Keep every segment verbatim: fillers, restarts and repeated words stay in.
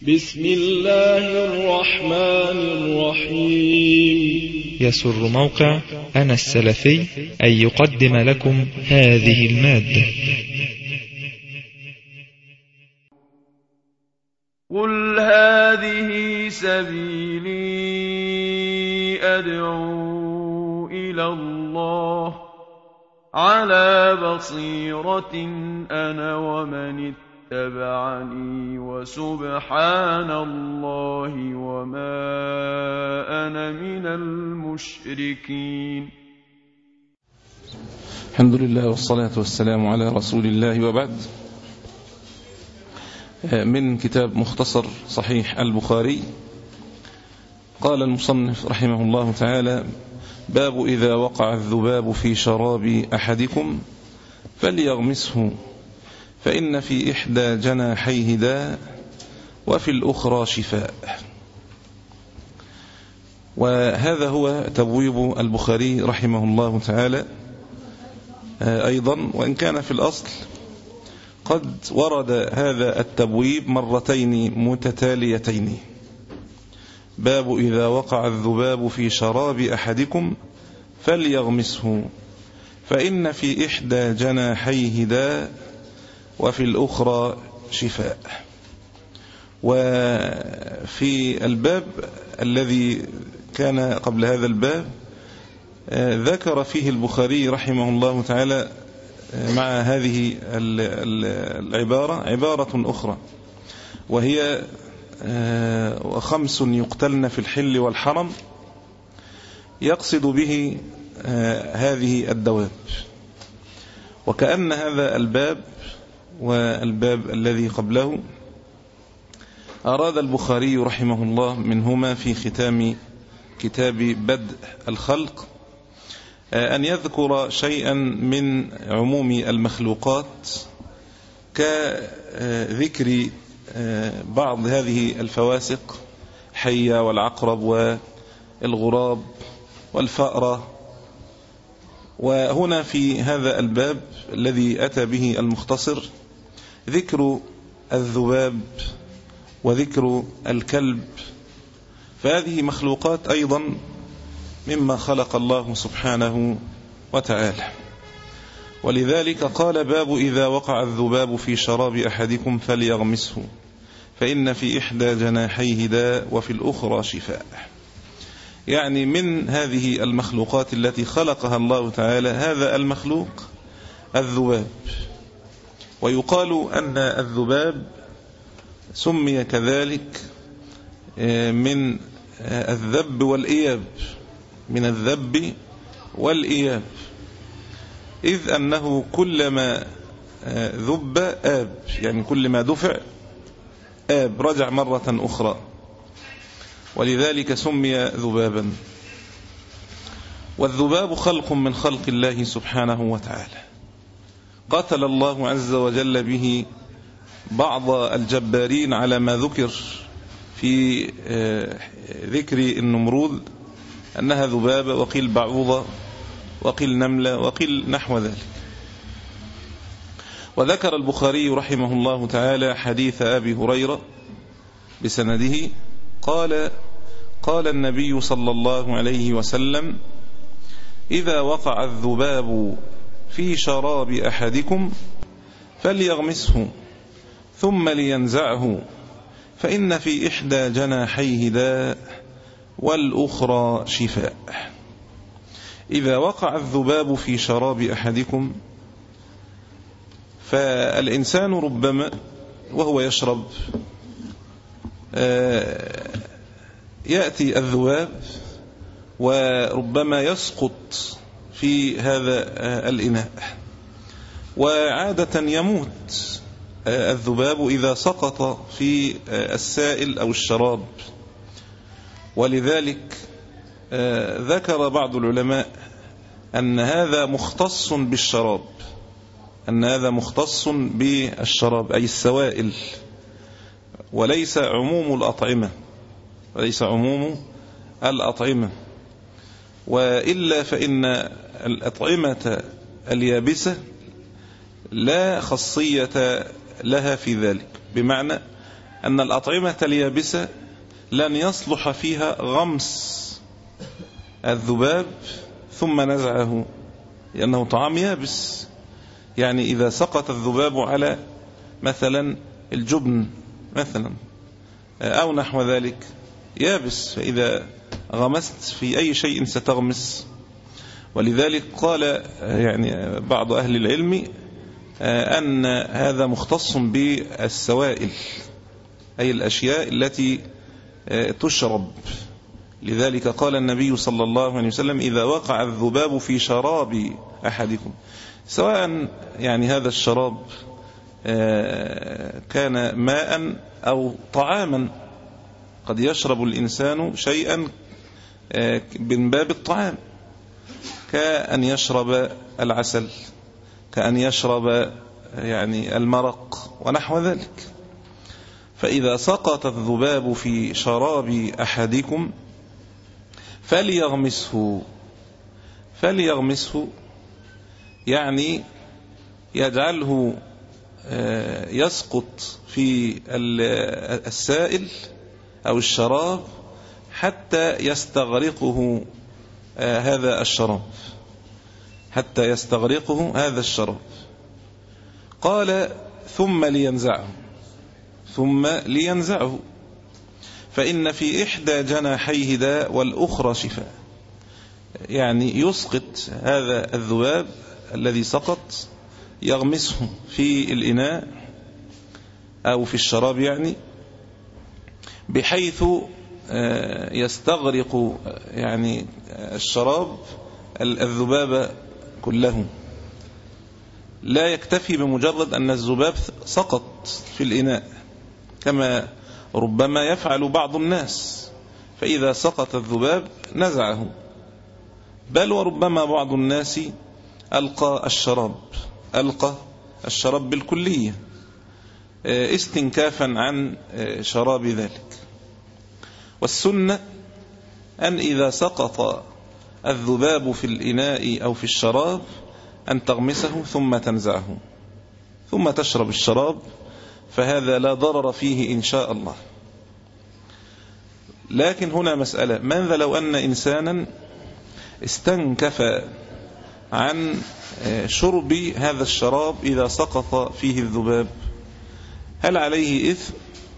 بسم الله الرحمن الرحيم. يسر موقع أنا السلفي أن يقدم لكم هذه المادة. قل هذه سبيلي أدعو إلى الله على بصيرة أنا ومن اتبعني وسبحان الله وما أنا من المشركين. الحمد لله والصلاة والسلام على رسول الله، وبعد. من كتاب مختصر صحيح البخاري، قال المصنف رحمه الله تعالى: باب إذا وقع الذباب في شراب أحدكم فليغمسه فإن في إحدى جناحيه داء وفي الأخرى شفاء. وهذا هو تبويب البخاري رحمه الله تعالى أيضا، وإن كان في الأصل قد ورد هذا التبويب مرتين متتاليتين. باب إذا وقع الذباب في شراب أحدكم فليغمسه فإن في إحدى جناحيه داء وفي الأخرى شفاء. وفي الباب الذي كان قبل هذا الباب ذكر فيه البخاري رحمه الله تعالى مع هذه العبارة عبارة أخرى، وهي وخمس يقتلن في الحل والحرم، يقصد به هذه الدواب. وكأن هذا الباب والباب الذي قبله أراد البخاري رحمه الله منهما في ختام كتاب بدء الخلق أن يذكر شيئا من عموم المخلوقات، كذكر بعض هذه الفواسق: حية والعقرب والغراب والفأرة. وهنا في هذا الباب الذي أتى به المختصر ذكر الذباب وذكر الكلب، فهذه مخلوقات أيضا مما خلق الله سبحانه وتعالى. ولذلك قال: باب إذا وقع الذباب في شراب أحدكم فليغمسه فإن في إحدى جناحيه داء وفي الأخرى شفاء. يعني من هذه المخلوقات التي خلقها الله تعالى هذا المخلوق الذباب. ويقال أن الذباب سمي كذلك من الذب والإياب، من الذب والإياب، إذ أنه كلما ذب آب، يعني كلما دفع آب رجع مرة أخرى، ولذلك سمي ذبابا. والذباب خلق من خلق الله سبحانه وتعالى، قتل الله عز وجل به بعض الجبارين على ما ذكر في ذكر النمرود أنها ذبابة، وقيل بعوضة، وقيل نملة، وقيل نحو ذلك. وذكر البخاري رحمه الله تعالى حديث أبي هريرة بسنده قال: قال النبي صلى الله عليه وسلم: إذا وقع الذباب في شراب أحدكم فليغمسه ثم لينزعه فإن في إحدى جناحيه داء والأخرى شفاء. إذا وقع الذباب في شراب أحدكم، فالإنسان ربما وهو يشرب يأتي الذباب وربما يسقط في هذا الإناء، وعادة يموت الذباب إذا سقط في السائل أو الشراب. ولذلك ذكر بعض العلماء أن هذا مختص بالشراب، أن هذا مختص بالشراب أي السوائل، وليس عموم الأطعمة، وليس عموم الأطعمة. وإلا فإن الأطعمة اليابسة لا خاصية لها في ذلك، بمعنى أن الأطعمة اليابسة لن يصلح فيها غمس الذباب ثم نزعه، لأنه طعام يابس. يعني إذا سقط الذباب على مثلا الجبن مثلا أو نحو ذلك يابس، فإذا غمست في أي شيء ستغمس. ولذلك قال يعني بعض أهل العلم أن هذا مختص بالسوائل، أي الأشياء التي تشرب. لذلك قال النبي صلى الله عليه وسلم: إذا وقع الذباب في شراب أحدكم، سواء يعني هذا الشراب كان ماء أو طعاما، قد يشرب الإنسان شيئا من باب الطعام، كأن يشرب العسل، كأن يشرب يعني المرق ونحو ذلك. فإذا سقط الذباب في شراب أحدكم فليغمسه فليغمسه يعني يجعله يسقط في السائل أو الشراب حتى يستغرقه هذا الشراب حتى يستغرقه هذا الشراب. قال: ثم لينزعه ثم لينزعه فإن في إحدى جناحيه داء والأخرى شفاء. يعني يسقط هذا الذباب الذي سقط، يغمسه في الإناء أو في الشراب، يعني بحيث يستغرق يعني الشراب الذباب كله. لا يكتفي بمجرد أن الذباب سقط في الإناء، كما ربما يفعل بعض الناس، فإذا سقط الذباب نزعه، بل وربما بعض الناس ألقى الشراب ألقى الشراب بالكلية استنكافا عن شراب ذلك. والسنة أن إذا سقط الذباب في الإناء أو في الشراب أن تغمسه ثم تنزعه ثم تشرب الشراب، فهذا لا ضرر فيه إن شاء الله. لكن هنا مسألة: ماذا لو أن إنسانا استنكف عن شرب هذا الشراب إذا سقط فيه الذباب؟ هل عليه إثم؟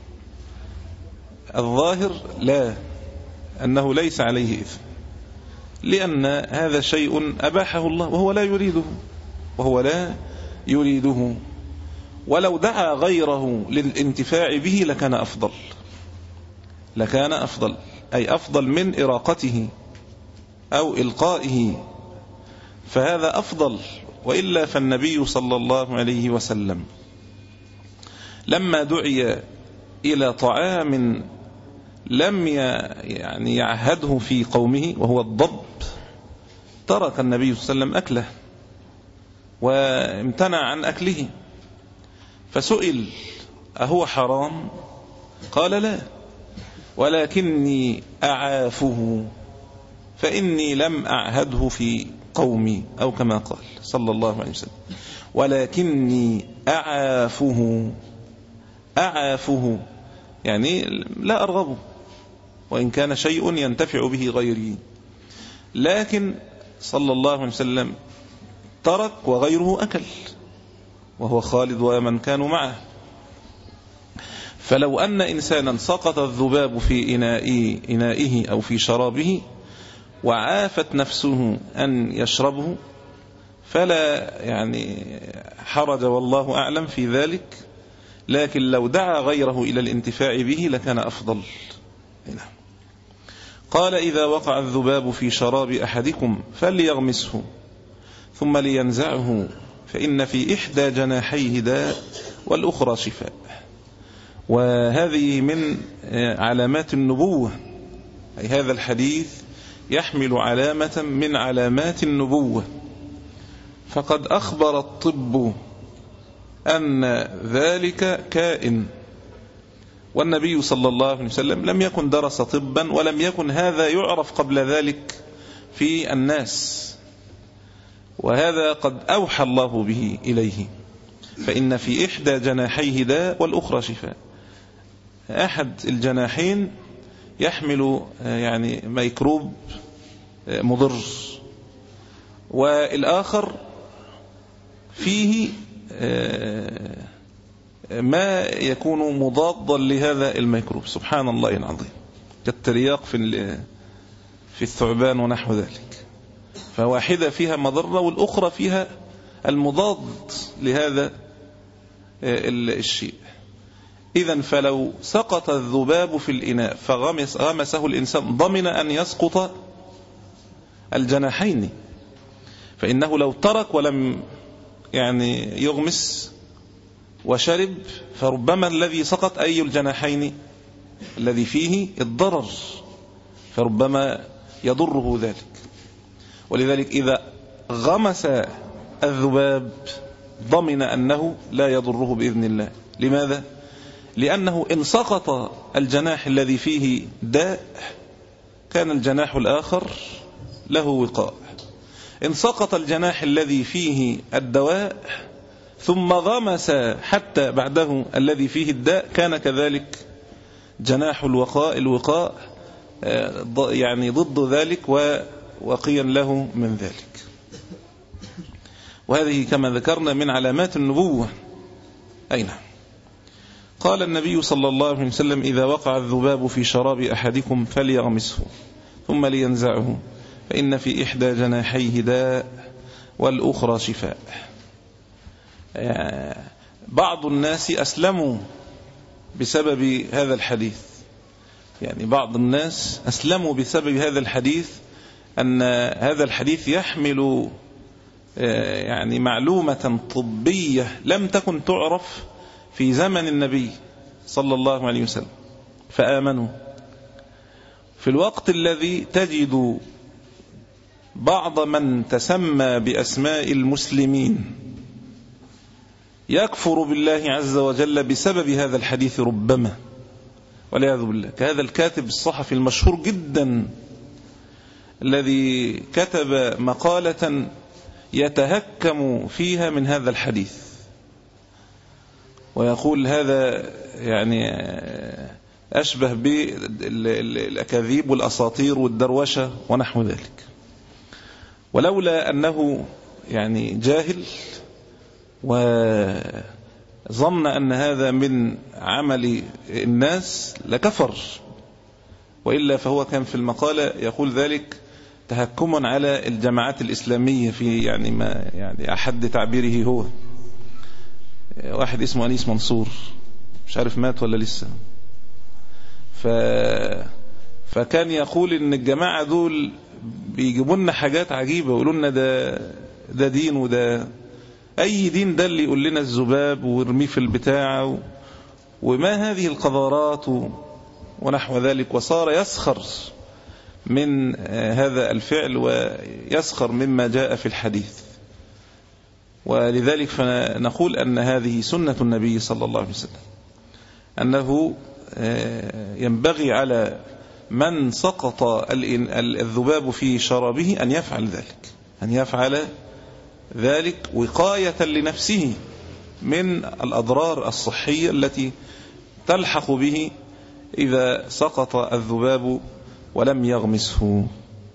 الظاهر لا، أنه ليس عليه إثم، لأن هذا شيء أباحه الله وهو لا يريده وهو لا يريده ولو دعا غيره للانتفاع به لكان أفضل لكان أفضل أي أفضل من إراقته أو إلقائه، فهذا أفضل. وإلا فالنبي صلى الله عليه وسلم لما دعي إلى طعام لم يعني يعهده في قومه وهو الضب، ترك النبي صلى الله عليه وسلم أكله وامتنع عن أكله، فسئل: أهو حرام؟ قال: لا، ولكني أعافه فإني لم أعهده في قومي، أو كما قال صلى الله عليه وسلم: ولكني أعافه أعافه يعني لا أرغبه، وإن كان شيء ينتفع به غيري. لكن صلى الله عليه وسلم ترك وغيره أكل، وهو خالد ومن كانوا معه. فلو أن إنسانا سقط الذباب في إنائه, إنائه أو في شرابه وعافت نفسه أن يشربه فلا يعني حرج والله أعلم في ذلك، لكن لو دعا غيره إلى الانتفاع به لكان أفضل. قال: إذا وقع الذباب في شراب أحدكم فليغمسه ثم لينزعه فإن في إحدى جناحيه داء والأخرى شفاء. وهذه من علامات النبوة، أي هذا الحديث يحمل علامة من علامات النبوة، فقد أخبر الطب أن ذلك كائن، والنبي صلى الله عليه وسلم لم يكن درس طبا ولم يكن هذا يعرف قبل ذلك في الناس، وهذا قد أوحى الله به إليه. فإن في إحدى جناحيه داء والأخرى شفاء. أحد الجناحين يحمل يعني ميكروب مضر، والآخر فيه ما يكون مضادا لهذا الميكروب. سبحان الله العظيم، كالترياق في في الثعبان ونحو ذلك، فواحدة فيها مضرة والأخرى فيها المضاد لهذا الشيء. إذن فلو سقط الذباب في الإناء فغمسه الإنسان ضمن أن يسقط الجناحين، فإنه لو ترك ولم يعني يغمس وشرب فربما الذي سقط أي الجناحين الذي فيه الضرر، فربما يضره ذلك. ولذلك إذا غمس الذباب ضمن أنه لا يضره بإذن الله. لماذا؟ لأنه إن سقط الجناح الذي فيه داء كان الجناح الآخر له وقاء. إن سقط الجناح الذي فيه الدواء ثم غمس حتى بعده الذي فيه الداء كان كذلك جناح الوقاء الوقاء يعني ضد ذلك ووقيا له من ذلك. وهذه كما ذكرنا من علامات النبوة. أين قال النبي صلى الله عليه وسلم: إذا وقع الذباب في شراب أحدكم فليغمسه ثم لينزعه فإن في إحدى جناحيه داء والأخرى شفاء. بعض الناس أسلموا بسبب هذا الحديث، يعني بعض الناس أسلموا بسبب هذا الحديث، أن هذا الحديث يحمل يعني معلومة طبية لم تكن تعرف في زمن النبي صلى الله عليه وسلم، فآمنوا. في الوقت الذي تجد بعض من تسمى بأسماء المسلمين يكفر بالله عز وجل بسبب هذا الحديث ربما، والعياذ بالله، كهذا الكاتب الصحفي المشهور جدا الذي كتب مقالة يتهكم فيها من هذا الحديث ويقول هذا يعني أشبه بالأكاذيب والأساطير والدروشة ونحو ذلك. ولولا أنه يعني جاهل وظن أن هذا من عمل الناس لكفر، وإلا فهو كان في المقالة يقول ذلك تهكما على الجماعات الإسلامية في يعني ما يعني أحد تعبيره هو. واحد اسمه أنيس منصور مش عارف مات ولا لسه، ف... فكان يقول إن الجماعة دول بيجيبوا لنا حاجات عجيبة ويقولوا لنا ده ده دين وده أي دين، ده اللي يقول لنا الذباب ويرميه في البتاع و... وما هذه القذارات و... ونحو ذلك. وصار يسخر من هذا الفعل ويسخر مما جاء في الحديث. ولذلك فنقول أن هذه سنة النبي صلى الله عليه وسلم، أنه ينبغي على من سقط الذباب في شرابه أن يفعل ذلك، أن يفعل ذلك وقاية لنفسه من الأضرار الصحية التي تلحق به إذا سقط الذباب ولم يغمسه.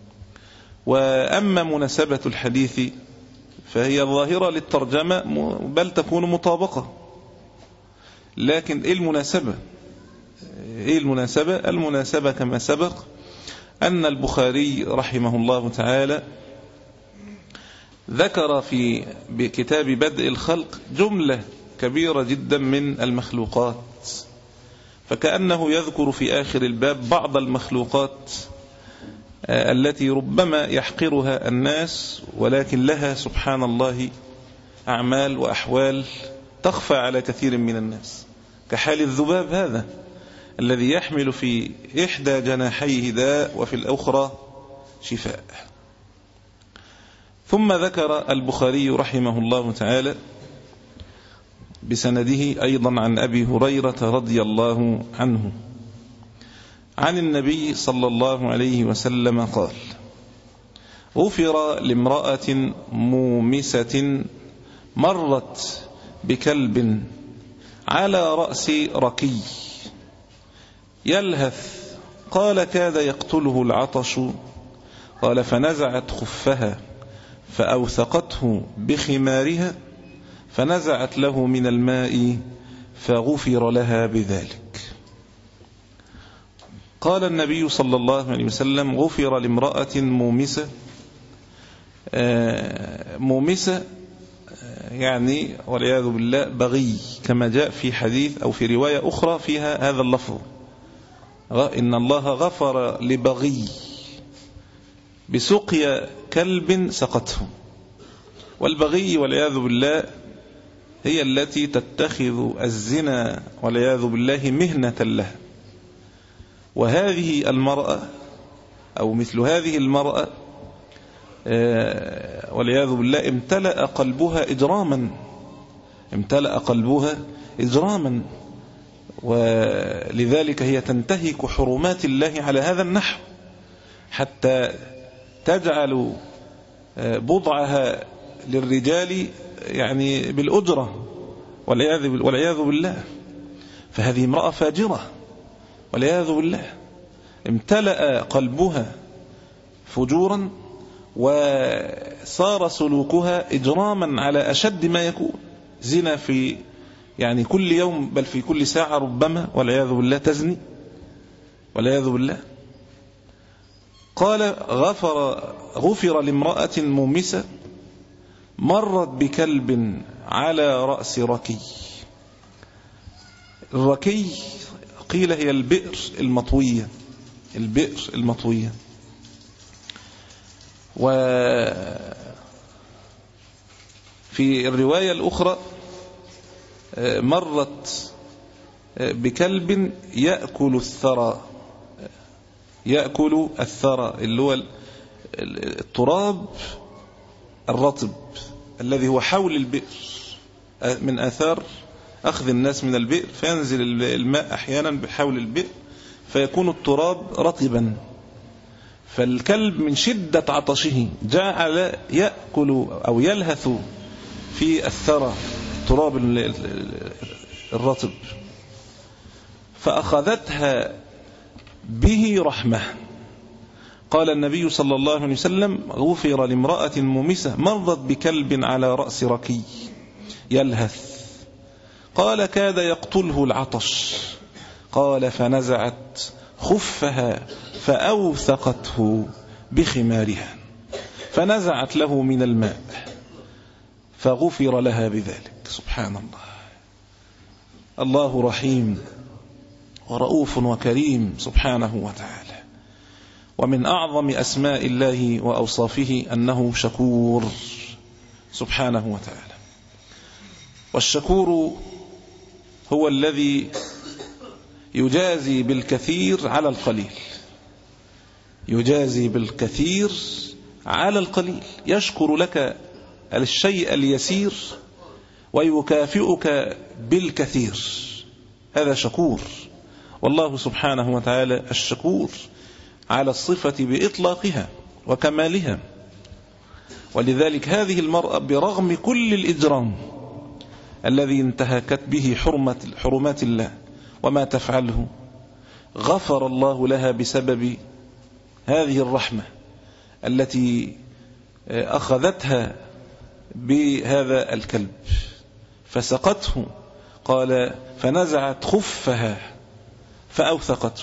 وأما مناسبة الحديث فهي ظاهرة للترجمة بل تكون مطابقة، لكن إيه المناسبة؟ إيه المناسبة؟ المناسبة كما سبق أن البخاري رحمه الله تعالى ذكر في كتاب بدء الخلق جملة كبيرة جدا من المخلوقات، فكأنه يذكر في آخر الباب بعض المخلوقات التي ربما يحقرها الناس، ولكن لها سبحان الله أعمال وأحوال تخفى على كثير من الناس، كحال الذباب هذا الذي يحمل في إحدى جناحيه داء وفي الأخرى شفاء. ثم ذكر البخاري رحمه الله تعالى بسنده أيضا عن أبي هريرة رضي الله عنه عن النبي صلى الله عليه وسلم قال: غفر لامرأة مومسة مرت بكلب على رأس ركي يلهث. قال كاد يقتله العطش. قال فنزعت خفها فأوثقته بخمارها فنزعت له من الماء فغفر لها بذلك. قال النبي صلى الله عليه وسلم غفر لامرأة مومسة. مومسة يعني والعياذ بالله بغي، كما جاء في حديث أو في رواية أخرى فيها هذا اللفظ، إن الله غفر لبغي بسقيا كلب سقته. والبغي والعياذ بالله هي التي تتخذ الزنا والعياذ بالله مهنة له. وهذه المرأة أو مثل هذه المرأة والعياذ بالله امتلأ قلبها إجراما، امتلأ قلبها إجراما، ولذلك هي تنتهك حرمات الله على هذا النحو حتى تجعل بضعها للرجال يعني بالأجرة والعياذ بالله. فهذه امرأة فاجرة والعياذ بالله، امتلأ قلبها فجورا وصار سلوكها إجراما على أشد ما يكون، زنا في يعني كل يوم بل في كل ساعة ربما والعياذ بالله تزني والعياذ بالله. قال غفر غفر لامرأة مومسة مرت بكلب على رأس ركي. الركي قيل هي البئر المطوية، البئر المطوية. وفي الرواية الأخرى مرت بكلب يأكل الثرى، يأكل الثرى اللي هو التراب الرطب الذي هو حول البئر، من آثار أخذ الناس من البئر، فينزل الماء أحيانا بحول البئر فيكون التراب رطبا، فالكلب من شدة عطشه جعل يأكل أو يلهث في الثرى التراب الرطب، فأخذتها به رحمة. قال النبي صلى الله عليه وسلم غفر لامرأة مومسة مرضت بكلب على رأس ركي يلهث. قال كاد يقتله العطش. قال فنزعت خفها فأوثقته بخمارها فنزعت له من الماء فغفر لها بذلك. سبحان الله، الله رحيم ورؤوف وكريم سبحانه وتعالى. ومن أعظم أسماء الله وأوصافه أنه شكور سبحانه وتعالى. والشكور هو الذي يجازي بالكثير على القليل، يجازي بالكثير على القليل، يشكر لك الشيء اليسير ويكافئك بالكثير، هذا شكور. والله سبحانه وتعالى الشكور على الصفة بإطلاقها وكمالها. ولذلك هذه المرأة برغم كل الإجرام الذي انتهكت به حرمة حرمات الله وما تفعله، غفر الله لها بسبب هذه الرحمة التي أخذتها بهذا الكلب فسقته. قال فنزعت خفها فأوثقته،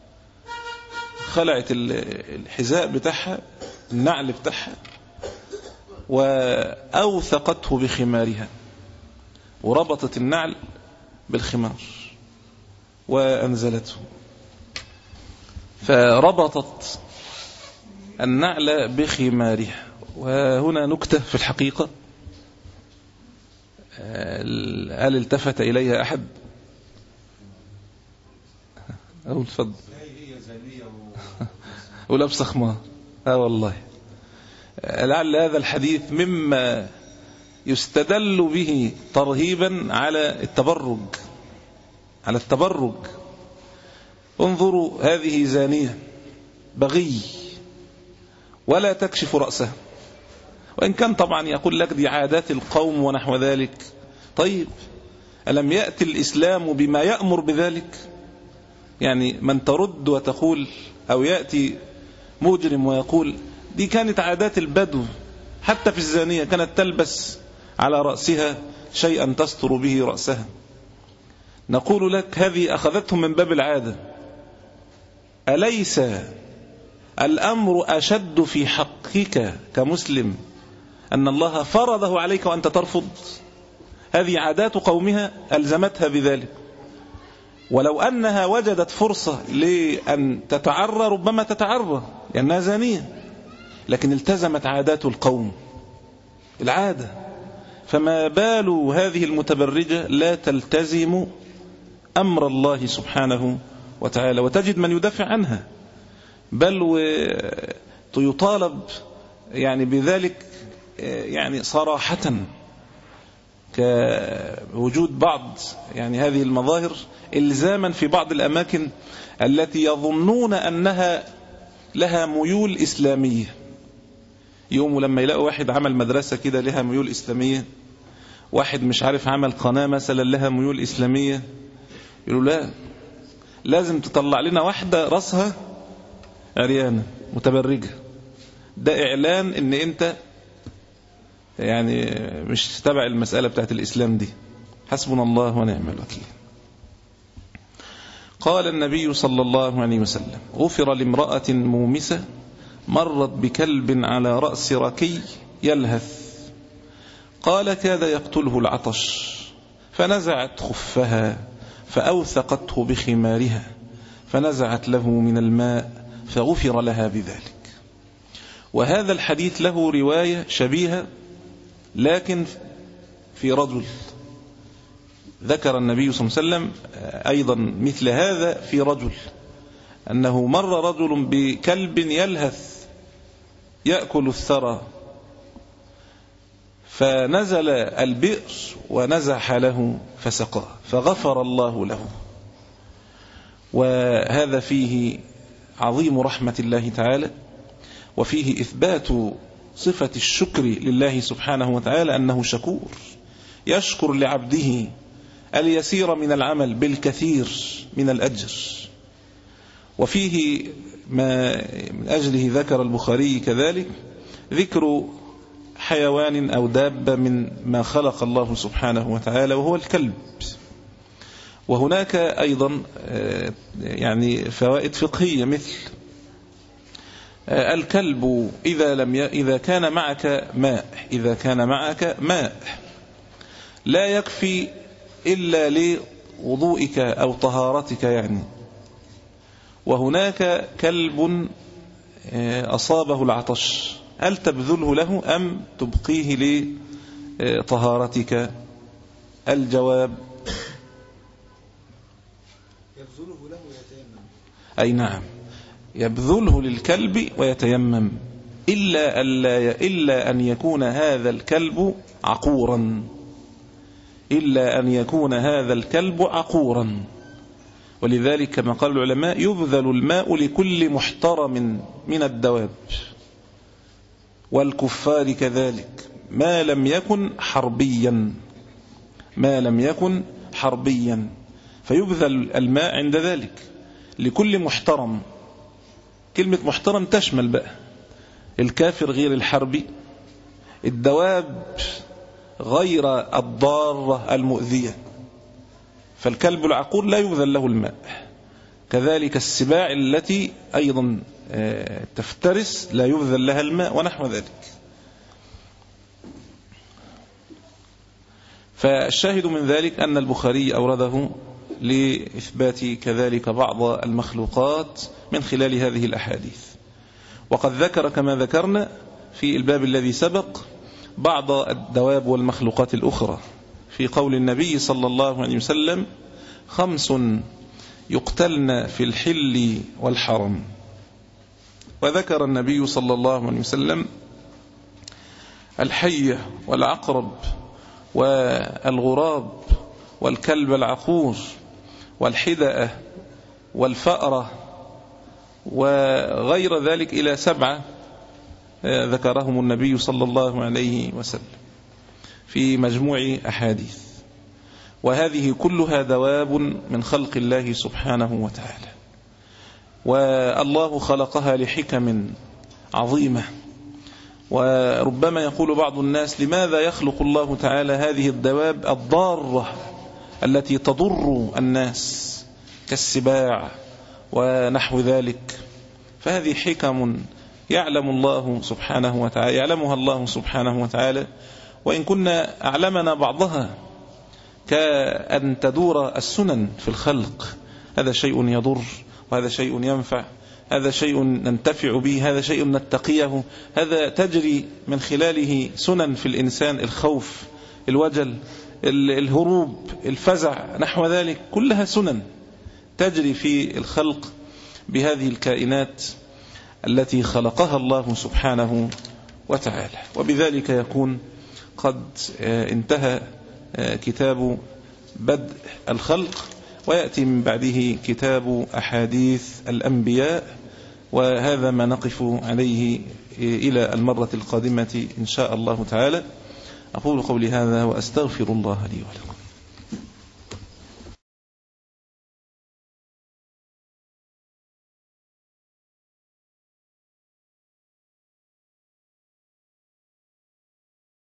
خلعت الحذاء بتاعها النعل بتاعها وأوثقته بخمارها، وربطت النعل بالخمار وأنزلته، فربطت النعل بخمارها. وهنا نكتة في الحقيقة، هل التفت إليها أحد؟ أقول فضل ولبس خمار. اه والله لعل هذا الحديث مما يستدل به ترهيبا على التبرج، على التبرج. انظروا، هذه زانية بغي ولا تكشف رأسها، وإن كان طبعا يقول لك دي عادات القوم ونحو ذلك. طيب ألم يأتي الإسلام بما يأمر بذلك؟ يعني من ترد وتقول أو يأتي مجرم ويقول دي كانت عادات البدو، حتى في الزانية كانت تلبس على رأسها شيئا تستر به رأسها، نقول لك هذه أخذتهم من باب العادة. أليس الأمر أشد في حقك كمسلم أن الله فرضه عليك وأنت ترفض؟ هذه عادات قومها ألزمتها بذلك، ولو أنها وجدت فرصة لأن تتعرى ربما تتعرى لأنها زانية، لكن التزمت عادات القوم العادة. فما بال هذه المتبرجة لا تلتزم أمر الله سبحانه وتعالى، وتجد من يدافع عنها، بل يطالب يعني بذلك يعني صراحة، كوجود بعض يعني هذه المظاهر إلزاما في بعض الأماكن التي يظنون أنها لها ميول إسلامية. يوم لما يلاقوا واحد عمل مدرسة كده لها ميول إسلامية، واحد مش عارف عمل قناة مثلا لها ميول إسلامية، يقولوا لا، لازم تطلع لنا واحدة رأسها عريانة متبرجة، ده إعلان إن أنت يعني مش تبع المسألة بتاعت الإسلام دي. حسبنا الله ونعم الوكيل. قال النبي صلى الله عليه وسلم: غفر لامرأة مومسة مرت بكلب على رأس ركي يلهث، قال كاد يقتله العطش، فنزعت خفها فأوثقته بخمارها، فنزعت له من الماء فغفر لها بذلك. وهذا الحديث له رواية شبيهة لكن في رجل، ذكر النبي صلى الله عليه وسلم أيضا مثل هذا في رجل، أنه مر رجل بكلب يلهث يأكل الثرى، فنزل البئر ونزح له فسقاه فغفر الله له. وهذا فيه عظيم رحمة الله تعالى، وفيه إثبات صفة الشكر لله سبحانه وتعالى، أنه شكور يشكر لعبده اليسير من العمل بالكثير من الأجر. وفيه ما من أجله ذكر البخاري كذلك ذكر حيوان أو دابة من ما خلق الله سبحانه وتعالى وهو الكلب. وهناك أيضا يعني فوائد فقهية، مثل الكلب إذا لم ي... إذا كان معك ماء إذا كان معك ماء لا يكفي إلا لوضوئك أو طهارتك يعني، وهناك كلب أصابه العطش، هل تبذله له أم تبقيه لطهارتك؟ الجواب يبذله له ويتيمم. أي نعم، يبذله للكلب ويتيمم، إلا, ألا إلا أن يكون هذا الكلب عقورا إلا أن يكون هذا الكلب عقورا. ولذلك كما قال العلماء يبذل الماء لكل محترم من الدواب والكفار كذلك، ما لم يكن حربيا ما لم يكن حربيا فيبذل الماء عند ذلك لكل محترم. كلمة محترم تشمل بقى الكافر غير الحربي، الدواب غير الضارة المؤذية، فالكلب العقور لا يبذل له الماء، كذلك السباع التي أيضا تفترس لا يبذل لها الماء ونحو ذلك. فالشاهد من ذلك أن البخاري أورده لإثبات كذلك بعض المخلوقات من خلال هذه الأحاديث. وقد ذكر كما ذكرنا في الباب الذي سبق بعض الدواب والمخلوقات الأخرى في قول النبي صلى الله عليه وسلم: خمس يقتلن في الحل والحرم. وذكر النبي صلى الله عليه وسلم الحية والعقرب والغراب والكلب العقور والحدأة والفأرة وغير ذلك إلى سبعة ذكرهم النبي صلى الله عليه وسلم في مجموع أحاديث. وهذه كلها دواب من خلق الله سبحانه وتعالى، والله خلقها لحكم عظيمة. وربما يقول بعض الناس: لماذا يخلق الله تعالى هذه الدواب الضارة التي تضر الناس كالسباع ونحو ذلك؟ فهذه حكم يعلم الله سبحانه وتعالى يعلمها الله سبحانه وتعالى، وإن كنا أعلمنا بعضها، كأن تدور السنن في الخلق، هذا شيء يضر وهذا شيء ينفع، هذا شيء ننتفع به، هذا شيء نتقيه، هذا تجري من خلاله سنن في الإنسان، الخوف، الوجل، الهروب، الفزع، نحو ذلك، كلها سنن تجري في الخلق بهذه الكائنات التي خلقها الله سبحانه وتعالى. وبذلك يكون قد انتهى كتاب بدء الخلق، ويأتي من بعده كتاب أحاديث الأنبياء، وهذا ما نقف عليه إلى المرة القادمة إن شاء الله تعالى. أقول قولي هذا وأستغفر الله لي ولكم.